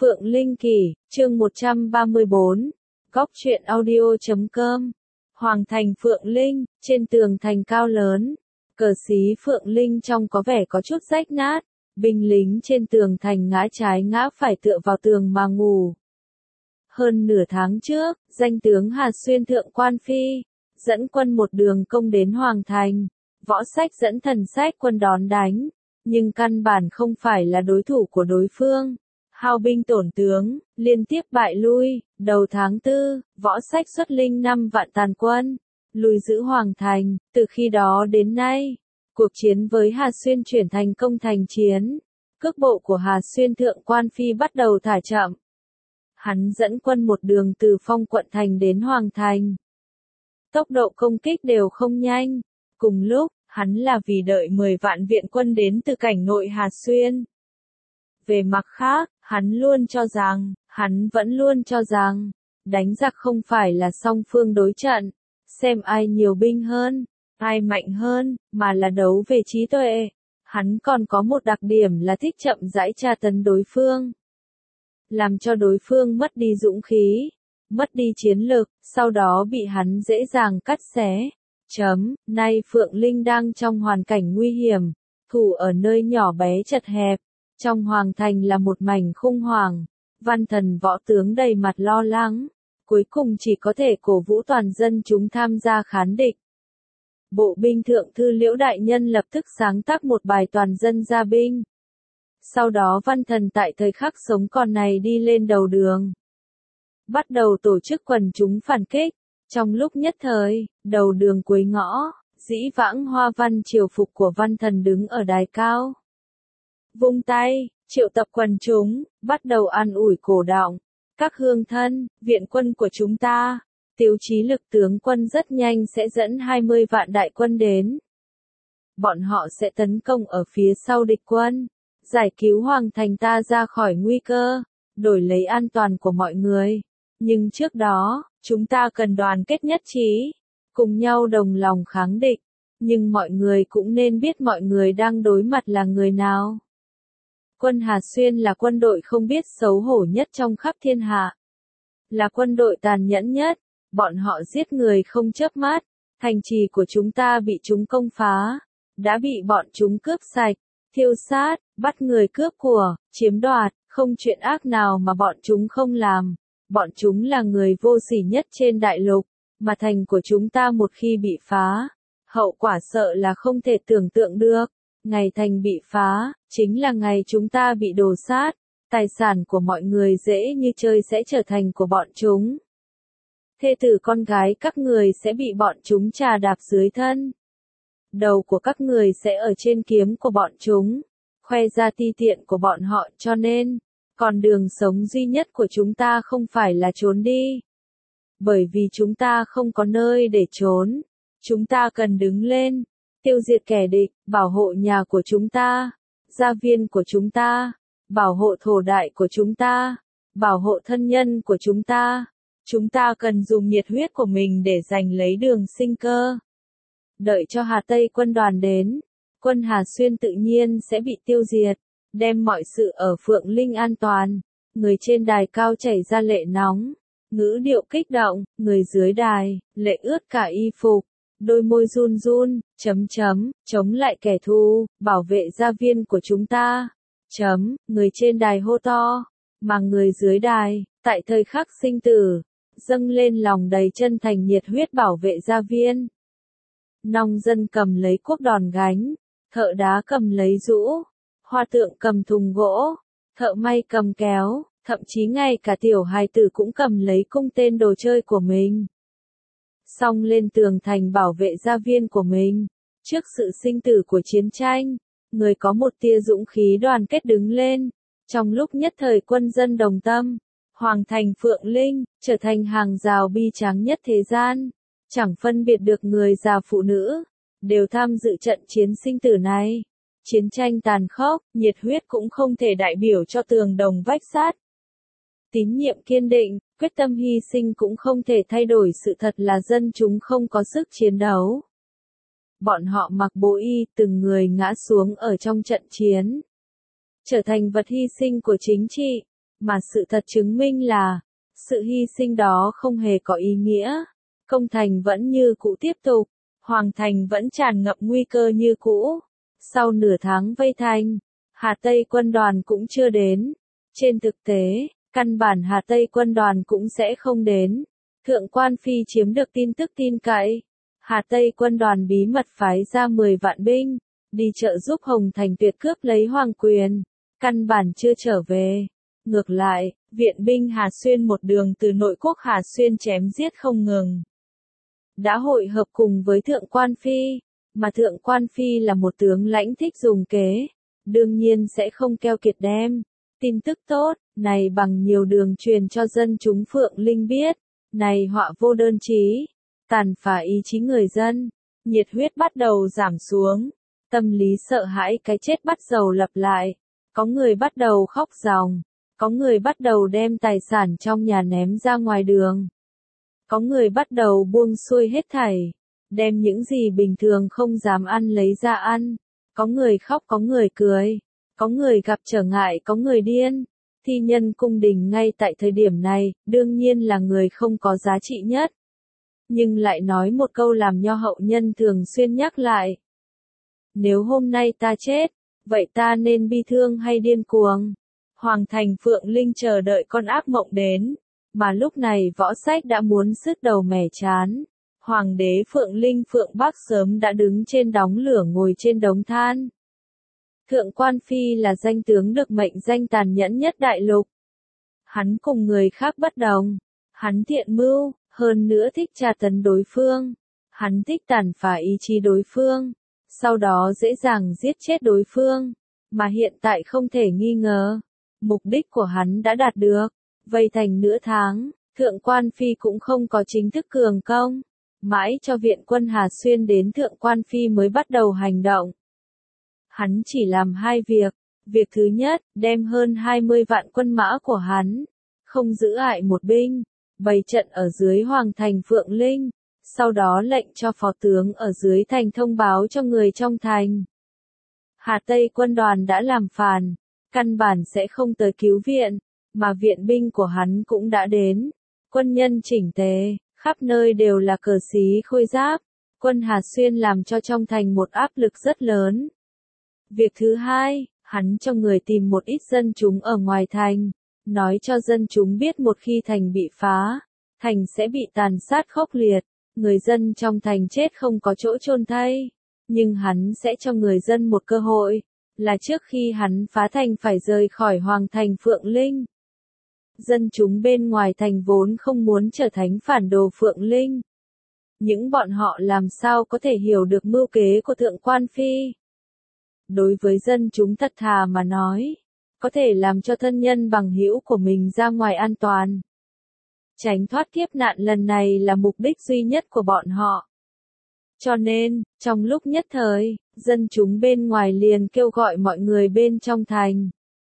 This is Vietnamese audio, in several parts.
Phượng Linh Kỳ, chương 134, Góc truyện audio.com. Hoàng thành Phượng Linh, trên tường thành cao lớn, cờ xí Phượng Linh trông có vẻ có chút rách nát, binh lính trên tường thành ngã trái ngã phải tựa vào tường mà ngủ. Hơn nửa tháng trước, danh tướng Hà Xuyên thượng quan phi, dẫn quân một đường công đến Hoàng thành, Võ Sách dẫn Thần Sách quân đón đánh, nhưng căn bản không phải là đối thủ của đối phương. Hao binh tổn tướng, liên tiếp bại lui, đầu tháng 4, Võ Sách xuất linh 5 vạn tàn quân, lùi giữ Hoàng thành. Từ khi đó đến nay, cuộc chiến với Hà Xuyên chuyển thành công thành chiến, cước bộ của Hà Xuyên thượng quan phi bắt đầu thả chậm. Hắn dẫn quân một đường từ Phong quận thành đến Hoàng thành. Tốc độ công kích đều không nhanh, cùng lúc, hắn là vì đợi 10 vạn viện quân đến từ cảnh nội Hà Xuyên. Về mặt khác, hắn vẫn luôn cho rằng, đánh giặc không phải là song phương đối trận, xem ai nhiều binh hơn, ai mạnh hơn, mà là đấu về trí tuệ. Hắn còn có một đặc điểm là thích chậm rãi tra tấn đối phương, làm cho đối phương mất đi dũng khí, mất đi chiến lực, sau đó bị hắn dễ dàng cắt xé. Nay Phượng Linh đang trong hoàn cảnh nguy hiểm, thủ ở nơi nhỏ bé chật hẹp, trong hoàng thành là một mảnh khủng hoảng, văn thần võ tướng đầy mặt lo lắng, cuối cùng chỉ có thể cổ vũ toàn dân chúng tham gia kháng địch. Bộ binh thượng thư Liễu Đại Nhân lập tức sáng tác một bài toàn dân ra binh. Sau đó văn thần tại thời khắc sống còn này đi lên đầu đường, bắt đầu tổ chức quần chúng phản kích. Trong lúc nhất thời, đầu đường cuối ngõ, dĩ vãng hoa văn triều phục của văn thần đứng ở đài cao, vung tay, triệu tập quần chúng, bắt đầu an ủi cổ động. Các hương thân, viện quân của chúng ta, Tiếu Chí Lực tướng quân rất nhanh sẽ dẫn 20 vạn đại quân đến. Bọn họ sẽ tấn công ở phía sau địch quân, giải cứu Hoàng thành ta ra khỏi nguy cơ, đổi lấy an toàn của mọi người. Nhưng trước đó, chúng ta cần đoàn kết nhất trí, cùng nhau đồng lòng kháng địch. Nhưng mọi người cũng nên biết mọi người đang đối mặt là người nào. Quân Hà Xuyên là quân đội không biết xấu hổ nhất trong khắp thiên hạ. Là quân đội tàn nhẫn nhất, bọn họ giết người không chớp mắt, thành trì của chúng ta bị chúng công phá, đã bị bọn chúng cướp sạch, thiêu sát, bắt người cướp của, chiếm đoạt, không chuyện ác nào mà bọn chúng không làm. Bọn chúng là người vô sỉ nhất trên đại lục, mà thành của chúng ta một khi bị phá, hậu quả sợ là không thể tưởng tượng được. Ngày thành bị phá, chính là ngày chúng ta bị đổ sát, tài sản của mọi người dễ như chơi sẽ trở thành của bọn chúng. Thê tử con gái các người sẽ bị bọn chúng trà đạp dưới thân. Đầu của các người sẽ ở trên kiếm của bọn chúng, khoe ra ti tiện của bọn họ, cho nên, còn đường sống duy nhất của chúng ta không phải là trốn đi. Bởi vì chúng ta không có nơi để trốn, chúng ta cần đứng lên, tiêu diệt kẻ địch, bảo hộ nhà của chúng ta, gia viên của chúng ta, bảo hộ thổ đại của chúng ta, bảo hộ thân nhân của chúng ta. Chúng ta cần dùng nhiệt huyết của mình để giành lấy đường sinh cơ. Đợi cho Hà Tây quân đoàn đến, quân Hà Xuyên tự nhiên sẽ bị tiêu diệt, đem mọi sự ở Phượng Linh an toàn. Người trên đài cao chảy ra lệ nóng, ngữ điệu kích động, người dưới đài, lệ ướt cả y phục, đôi môi run run, chống lại kẻ thù, bảo vệ gia viên của chúng ta, người trên đài hô to, mà người dưới đài, tại thời khắc sinh tử, dâng lên lòng đầy chân thành nhiệt huyết bảo vệ gia viên. Nông dân cầm lấy cuốc đòn gánh, thợ đá cầm lấy rũ, hoa tượng cầm thùng gỗ, thợ may cầm kéo, thậm chí ngay cả tiểu hài tử cũng cầm lấy cung tên đồ chơi của mình. Xông lên tường thành bảo vệ gia viên của mình. Trước sự sinh tử của chiến tranh, người có một tia dũng khí đoàn kết đứng lên. Trong lúc nhất thời quân dân đồng tâm, Hoàng thành Phượng Linh trở thành hàng rào bi tráng nhất thế gian. Chẳng phân biệt được người già phụ nữ, đều tham dự trận chiến sinh tử này. Chiến tranh tàn khốc, nhiệt huyết cũng không thể đại biểu cho tường đồng vách sắt. Tín nhiệm kiên định, quyết tâm hy sinh cũng không thể thay đổi sự thật là dân chúng không có sức chiến đấu. Bọn họ mặc bộ y, từng người ngã xuống ở trong trận chiến, trở thành vật hy sinh của chính trị. Mà sự thật chứng minh là, sự hy sinh đó không hề có ý nghĩa. Công thành vẫn như cũ tiếp tục, Hoàng thành vẫn tràn ngập nguy cơ như cũ. Sau nửa tháng vây thành, Hà Tây quân đoàn cũng chưa đến. Trên thực tế, căn bản Hà Tây quân đoàn cũng sẽ không đến. Thượng quan Phi chiếm được tin tức tin cậy. Hà Tây quân đoàn bí mật phái ra 10 vạn binh, đi trợ giúp Hồng Thành tuyệt cướp lấy hoàng quyền. Căn bản chưa trở về. Ngược lại, viện binh Hà Xuyên một đường từ nội quốc Hà Xuyên chém giết không ngừng. Đã hội hợp cùng với Thượng quan Phi, mà Thượng quan Phi là một tướng lãnh thích dùng kế. Đương nhiên sẽ không keo kiệt đem. Tin tức tốt, này bằng nhiều đường truyền cho dân chúng Phượng Linh biết. Này họa vô đơn chí, tàn phá ý chí người dân, nhiệt huyết bắt đầu giảm xuống, tâm lý sợ hãi cái chết bắt đầu lặp lại, có người bắt đầu khóc ròng, có người bắt đầu đem tài sản trong nhà ném ra ngoài đường, có người bắt đầu buông xuôi hết thảy, đem những gì bình thường không dám ăn lấy ra ăn, có người khóc có người cười, có người gặp trở ngại có người điên. Thi nhân cung đình ngay tại thời điểm này, đương nhiên là người không có giá trị nhất. Nhưng lại nói một câu làm nho hậu nhân thường xuyên nhắc lại. Nếu hôm nay ta chết, vậy ta nên bi thương hay điên cuồng? Hoàng thành Phượng Linh chờ đợi con ác mộng đến, mà lúc này Võ Sách đã muốn sứt đầu mẻ chán. Hoàng đế Phượng Linh Phượng Bắc sớm đã đứng trên đống lửa ngồi trên đống than. Thượng quan Phi là danh tướng được mệnh danh tàn nhẫn nhất đại lục. Hắn cùng người khác bất đồng. Hắn thiện mưu, hơn nữa thích tra tấn đối phương. Hắn thích tàn phá ý chí đối phương. Sau đó dễ dàng giết chết đối phương. Mà hiện tại không thể nghi ngờ. Mục đích của hắn đã đạt được. Vây thành nửa tháng, Thượng quan Phi cũng không có chính thức cường công. Mãi cho viện quân Hà Xuyên đến Thượng quan Phi mới bắt đầu hành động. Hắn chỉ làm hai việc. Việc thứ nhất, đem hơn 20 vạn quân mã của hắn, không giữ ại một binh, bày trận ở dưới hoàng thành Phượng Linh, sau đó lệnh cho phó tướng ở dưới thành thông báo cho người trong thành. Hà Tây quân đoàn đã làm phản, căn bản sẽ không tới cứu viện, mà viện binh của hắn cũng đã đến. Quân nhân chỉnh tề, khắp nơi đều là cờ xí khôi giáp, quân Hà Xuyên làm cho trong thành một áp lực rất lớn. Việc thứ hai, hắn cho người tìm một ít dân chúng ở ngoài thành, nói cho dân chúng biết một khi thành bị phá, thành sẽ bị tàn sát khốc liệt, người dân trong thành chết không có chỗ chôn thay, nhưng hắn sẽ cho người dân một cơ hội, là trước khi hắn phá thành phải rời khỏi hoàng thành Phượng Linh. Dân chúng bên ngoài thành vốn không muốn trở thành phản đồ Phượng Linh. Những bọn họ làm sao có thể hiểu được mưu kế của Thượng quan Phi. Đối với dân chúng thật thà mà nói, có thể làm cho thân nhân bằng hữu của mình ra ngoài an toàn. Tránh thoát kiếp nạn lần này là mục đích duy nhất của bọn họ. Cho nên, trong lúc nhất thời, dân chúng bên ngoài liền kêu gọi mọi người bên trong thành.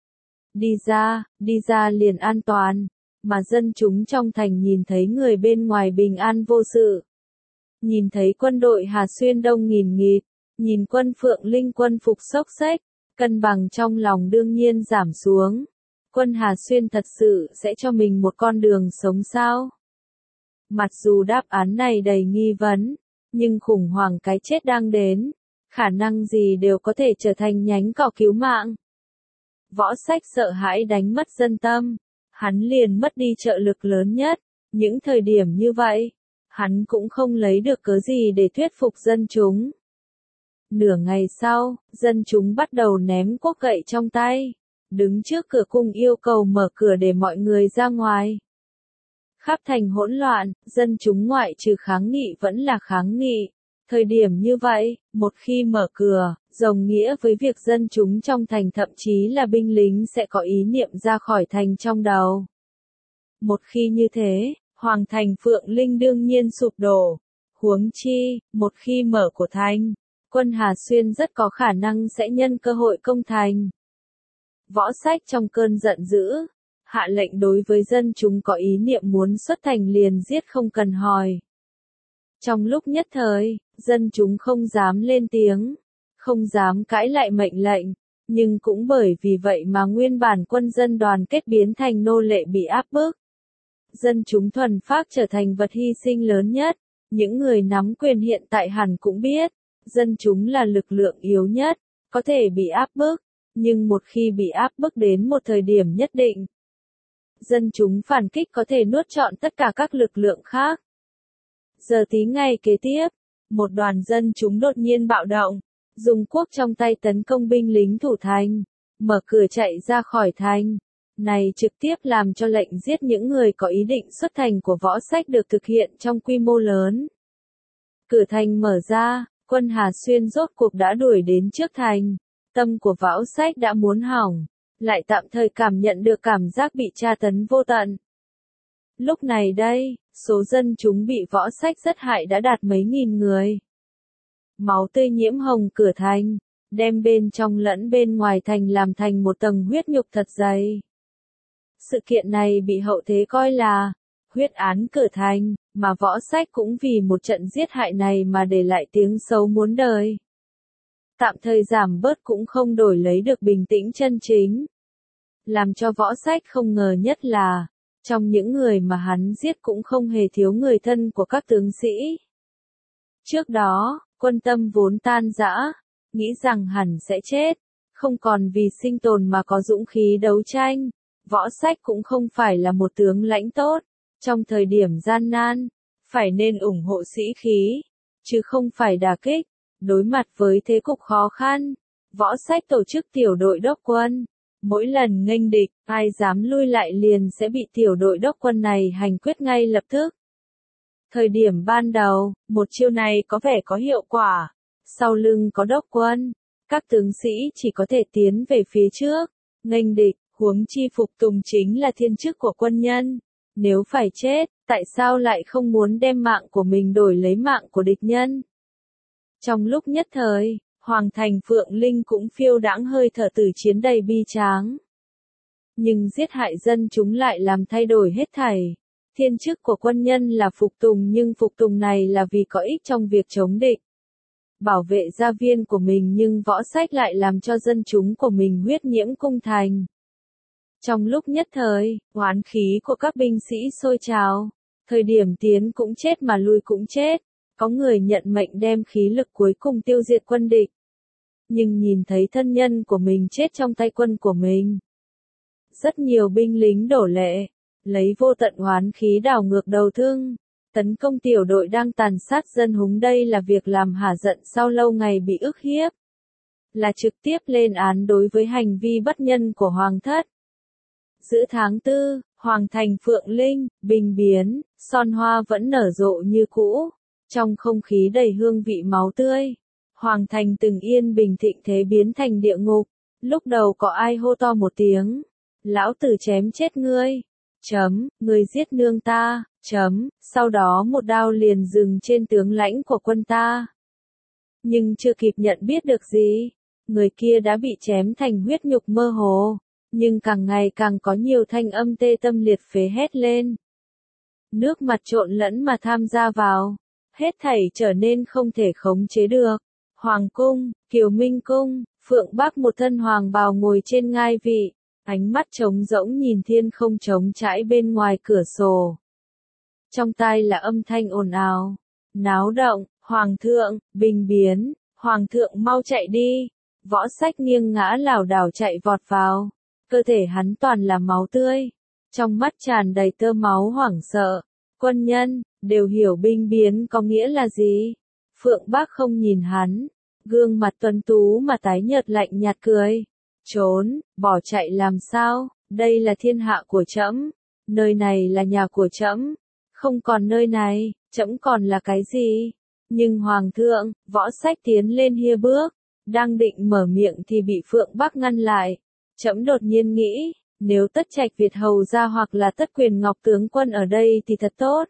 Đi ra liền an toàn, mà dân chúng trong thành nhìn thấy người bên ngoài bình an vô sự. Nhìn thấy quân đội Hà Xuyên đông nghìn nghịt, nhìn quân Phượng Linh quân phục xốc xếch, cân bằng trong lòng đương nhiên giảm xuống. Quân Hà Xuyên thật sự sẽ cho mình một con đường sống sao? Mặc dù đáp án này đầy nghi vấn, nhưng khủng hoảng cái chết đang đến, khả năng gì đều có thể trở thành nhánh cỏ cứu mạng. Võ Sách sợ hãi đánh mất dân tâm, hắn liền mất đi trợ lực lớn nhất, những thời điểm như vậy, hắn cũng không lấy được cớ gì để thuyết phục dân chúng. Nửa ngày sau, dân chúng bắt đầu ném cuốc gậy trong tay, đứng trước cửa cung yêu cầu mở cửa để mọi người ra ngoài. Khắp thành hỗn loạn, dân chúng ngoại trừ kháng nghị vẫn là kháng nghị. Thời điểm như vậy, một khi mở cửa, đồng nghĩa với việc dân chúng trong thành thậm chí là binh lính sẽ có ý niệm ra khỏi thành trong đầu. Một khi như thế, hoàng thành Phượng Linh đương nhiên sụp đổ. Huống chi, một khi mở của thành, quân Hà Xuyên rất có khả năng sẽ nhân cơ hội công thành. Võ Sách trong cơn giận dữ, hạ lệnh đối với dân chúng có ý niệm muốn xuất thành liền giết không cần hỏi. Trong lúc nhất thời, dân chúng không dám lên tiếng, không dám cãi lại mệnh lệnh, Nhưng cũng bởi vì vậy mà nguyên bản quân dân đoàn kết biến thành nô lệ bị áp bức. Dân chúng thuần phác trở thành vật hy sinh lớn nhất. Những người nắm quyền hiện tại hẳn cũng biết, dân chúng là lực lượng yếu nhất, có thể bị áp bức, nhưng một khi bị áp bức đến một thời điểm nhất định, dân chúng phản kích có thể nuốt trọn tất cả các lực lượng khác. Giờ tí ngày kế tiếp, một đoàn dân chúng đột nhiên bạo động, dùng cuốc trong tay tấn công binh lính thủ thành, mở cửa chạy ra khỏi thành. Này trực tiếp làm cho lệnh giết những người có ý định xuất thành của Võ Sách được thực hiện trong quy mô lớn. Cửa thành mở ra, quân Hà Xuyên rốt cuộc đã đuổi đến trước thành. Tâm của Võ Sách đã muốn hỏng, lại tạm thời cảm nhận được cảm giác bị tra tấn vô tận. Lúc này đây, số dân chúng bị Võ Sách giết hại đã đạt mấy nghìn người. Máu tươi nhiễm hồng cửa thành, đem bên trong lẫn bên ngoài thành làm thành một tầng huyết nhục thật dày. Sự kiện này bị hậu thế coi là huyết án cửa thành, mà Võ Sách cũng vì một trận giết hại này mà để lại tiếng xấu muôn đời. Tạm thời giảm bớt cũng không đổi lấy được bình tĩnh chân chính. Làm cho Võ Sách không ngờ nhất là, trong những người mà hắn giết cũng không hề thiếu người thân của các tướng sĩ. Trước đó, quân tâm vốn tan rã, nghĩ rằng hẳn sẽ chết, không còn vì sinh tồn mà có dũng khí đấu tranh. Võ Sách cũng không phải là một tướng lãnh tốt, trong thời điểm gian nan, phải nên ủng hộ sĩ khí, chứ không phải đả kích. Đối mặt với thế cục khó khăn, Võ Sách tổ chức tiểu đội đốc quân. Mỗi lần nghênh địch, ai dám lui lại liền sẽ bị tiểu đội đốc quân này hành quyết ngay lập tức. Thời điểm ban đầu, một chiêu này có vẻ có hiệu quả. Sau lưng có đốc quân, các tướng sĩ chỉ có thể tiến về phía trước, nghênh địch, huống chi phục tùng chính là thiên chức của quân nhân. Nếu phải chết, tại sao lại không muốn đem mạng của mình đổi lấy mạng của địch nhân? Trong lúc nhất thời, Hoàng thành Phượng Linh cũng phiêu đãng hơi thở từ chiến đầy bi tráng. Nhưng giết hại dân chúng lại làm thay đổi hết thảy. Thiên chức của quân nhân là phục tùng, nhưng phục tùng này là vì có ích trong việc chống địch, bảo vệ gia viên của mình, nhưng Võ Sách lại làm cho dân chúng của mình huyết nhiễm cung thành. Trong lúc nhất thời, oán khí của các binh sĩ sôi trào, thời điểm tiến cũng chết mà lui cũng chết. Có người nhận mệnh đem khí lực cuối cùng tiêu diệt quân địch. Nhưng nhìn thấy thân nhân của mình chết trong tay quân của mình. Rất nhiều binh lính đổ lệ, lấy vô tận oán khí đảo ngược đầu thương, tấn công tiểu đội đang tàn sát dân húng. Đây là việc làm hả giận sau lâu ngày bị ức hiếp. Là trực tiếp lên án đối với hành vi bất nhân của Hoàng thất. Giữa tháng 4, Hoàng thành Phượng Linh, bình biến, son hoa vẫn nở rộ như cũ. Trong không khí đầy hương vị máu tươi, Hoàng thành từng yên bình thịnh thế biến thành địa ngục. Lúc đầu có ai hô to một tiếng, lão tử chém chết ngươi, ngươi giết nương ta, sau đó một đao liền dừng trên tướng lãnh của quân ta. Nhưng chưa kịp nhận biết được gì, người kia đã bị chém thành huyết nhục mơ hồ, nhưng càng ngày càng có nhiều thanh âm tê tâm liệt phế hét lên. Nước mặt trộn lẫn mà tham gia vào. Hết thảy trở nên không thể khống chế được. Hoàng cung, Kiều Minh cung, Phượng Bắc một thân hoàng bào ngồi trên ngai vị, ánh mắt trống rỗng nhìn thiên không trống trải bên ngoài cửa sổ. Trong tai là âm thanh ồn ào, náo động, Hoàng thượng, bình biến, Hoàng thượng mau chạy đi. Võ Sách nghiêng ngã lảo đảo chạy vọt vào, cơ thể hắn toàn là máu tươi, trong mắt tràn đầy tơ máu hoảng sợ. Quân nhân đều hiểu binh biến có nghĩa là gì. Phượng Bác không nhìn hắn, gương mặt tuấn tú mà tái nhợt lạnh nhạt cười. Trốn, bỏ chạy làm sao, đây là thiên hạ của trẫm, nơi này là nhà của trẫm, không còn nơi này, trẫm còn là cái gì? Nhưng Hoàng thượng, Võ Sách tiến lên hia bước, đang định mở miệng thì bị Phượng Bác ngăn lại. Trẫm đột nhiên nghĩ, nếu Tất Trạch Việt hầu ra hoặc là Tất Quyền Ngọc tướng quân ở đây thì thật tốt.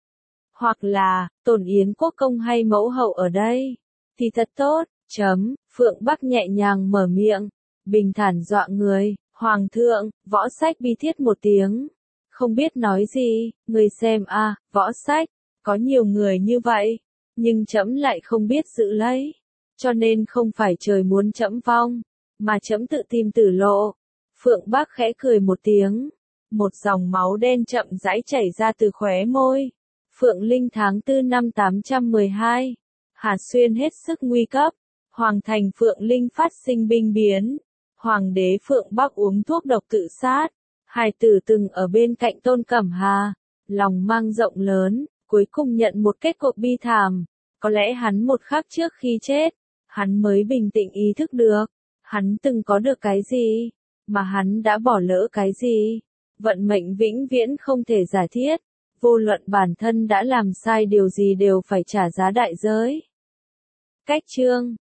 Hoặc là, Tổn Yến Quốc công hay mẫu hậu ở đây, thì thật tốt. Phượng Bắc nhẹ nhàng mở miệng, bình thản dọa người. Hoàng thượng, Võ Sách bi thiết một tiếng, không biết nói gì. Người xem a, Võ Sách, có nhiều người như vậy, nhưng trẫm lại không biết giữ lấy, cho nên không phải trời muốn trẫm vong, mà trẫm tự tìm tử lộ. Phượng Bác khẽ cười một tiếng. Một dòng máu đen chậm rãi chảy ra từ khóe môi. Phượng Linh tháng 4 năm 812. Hà Xuyên hết sức nguy cấp. Hoàng thành Phượng Linh phát sinh binh biến. Hoàng đế Phượng Bắc uống thuốc độc tự sát. Hài tử từng ở bên cạnh Tôn Cẩm Hà. Lòng mang rộng lớn, cuối cùng nhận một kết cục bi thảm. Có lẽ hắn một khắc trước khi chết, hắn mới bình tĩnh ý thức được. Hắn từng có được cái gì, mà hắn đã bỏ lỡ cái gì. Vận mệnh vĩnh viễn không thể giả thiết. Vô luận bản thân đã làm sai điều gì đều phải trả giá đại giới. Cách chương